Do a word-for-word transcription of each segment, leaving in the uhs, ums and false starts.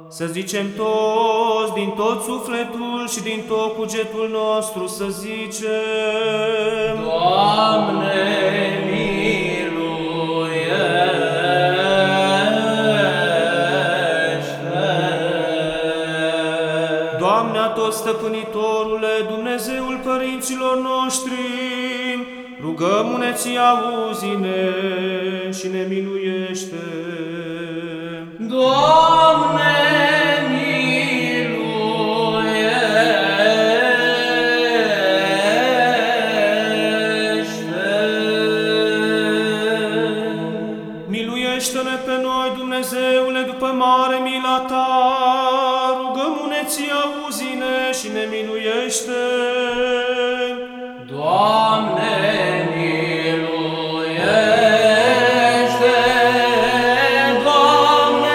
Să zicem toți, din tot sufletul și din tot cugetul nostru, să zicem: Doamne, miluiește! Doamne atotstăpânitorule, Dumnezeul părinților noștri, rugăm-ne-ți, auzi-ne și ne miluiește. Doamne, miluiește-ne pe noi, Dumnezeule, după mare mila Ta, rugăm-ne-ți, auzi-ne și ne miluiește. Doamne, miluiește! Doamne,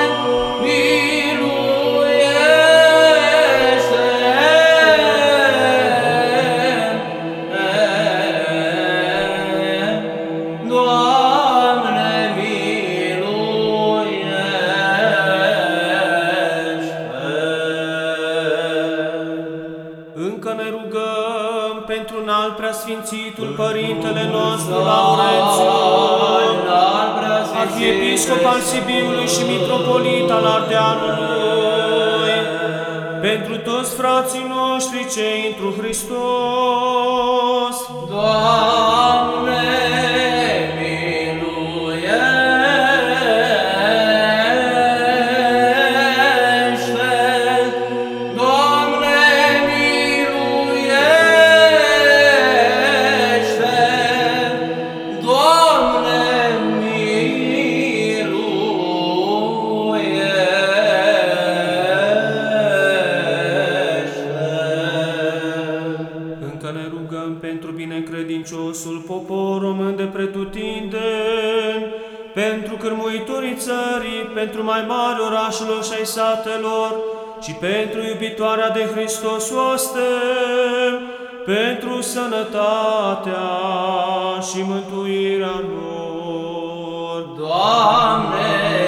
miluiește! Doamne, miluiește! Încă ne rugăm pentru înalt preasfințitul Părintele nostru Laurențiu, arhiepiscop al Sibiului și mitropolit al Ardeanului, pentru toți frații noștri cei întru Hristos. Doamne, pentru binecredinciosul popor român de pretutindeni, pentru cârmuitorii țării, pentru mai mari orașelor și ai satelor, și pentru iubitoarea de Hristos oaste, pentru sănătatea și mântuirea lor. Doamne,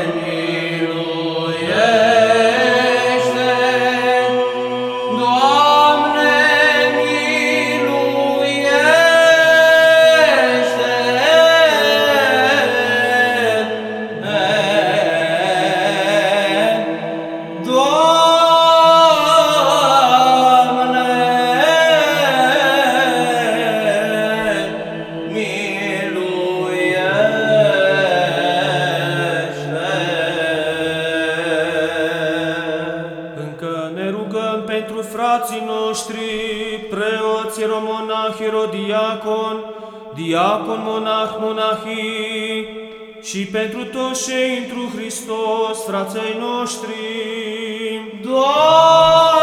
pentru frații noștri, preoți, ieromonahi, ierodiacon, diacon, monah, monahii, și pentru toți cei întru Hristos, frații noștri. Doamne,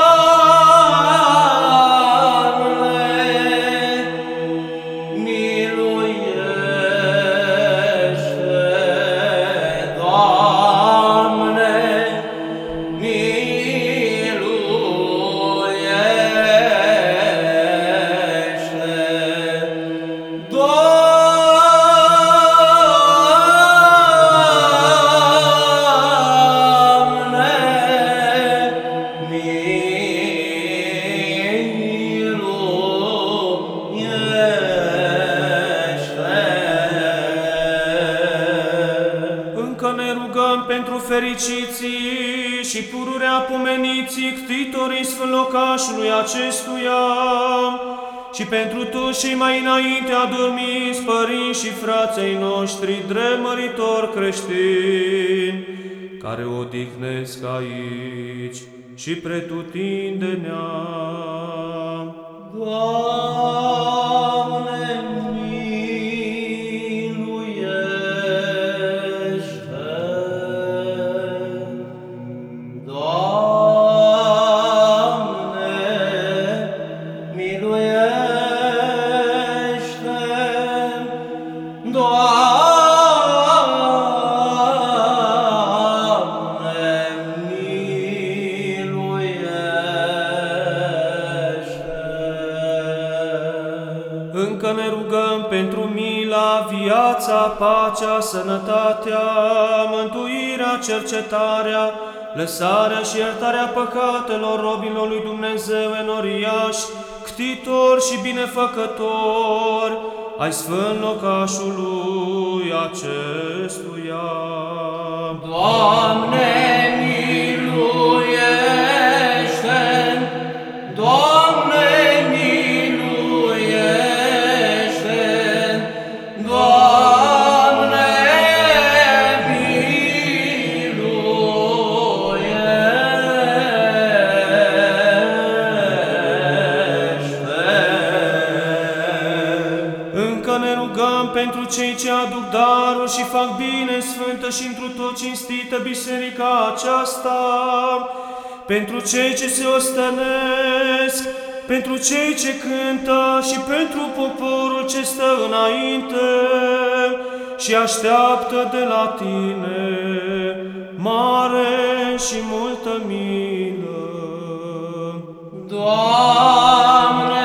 pentru fericiții și pururea pomeniții ctitorii sfânlocașului acestuia și pentru toți cei mai înainte adormiți părinți și frații noștri dremăritori creștini, care odihnesc aici și pretutindenea. Doamne, Încă ne rugăm pentru mila, viața, pacea, sănătatea, mântuirea, cercetarea, lăsarea și iertarea păcatelor robilor lui Dumnezeu enoriași, ctitori și binefăcători ai sfânt locașului acestuia. Doamne, miluiește! Doamne, miluiește! Doamne, miluiește! Încă ne rugăm pentru cei ce aduc daruri și fac bine sfântă și întru tot cinstită biserica aceasta, pentru cei ce se ostenesc, pentru cei ce cântă și pentru poporul ce stă înainte și așteaptă de la tine mare și multă milă. Doamne,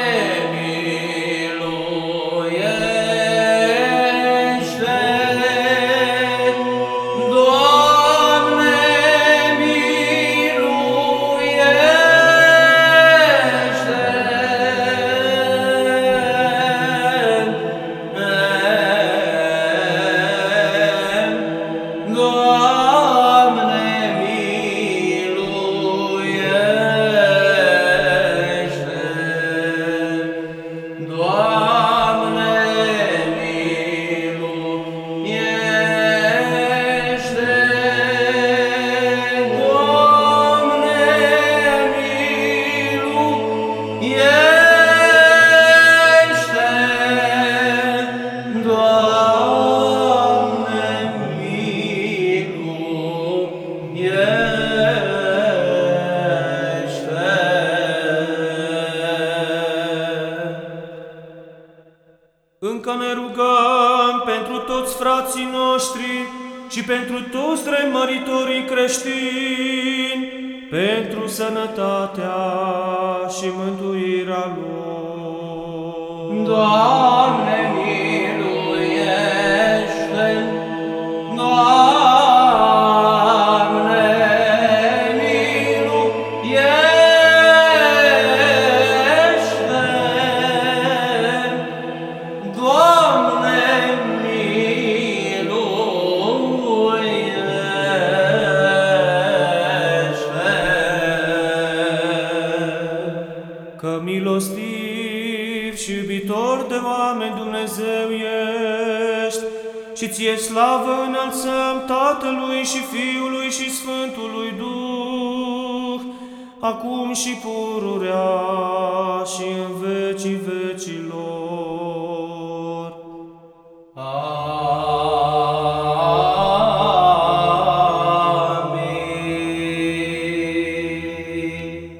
Încă ne rugăm pentru toți frații noștri și pentru toți dremăritorii creștini, pentru sănătatea și mântuirea lor. Doamne, miluiește! Doamne, miluiește! Doamne, miluiește! Că milostiv și iubitor de oameni Dumnezeu ești, și ție slavă înălțăm Tatălui și Fiului și Sfântului Duh, acum și pururea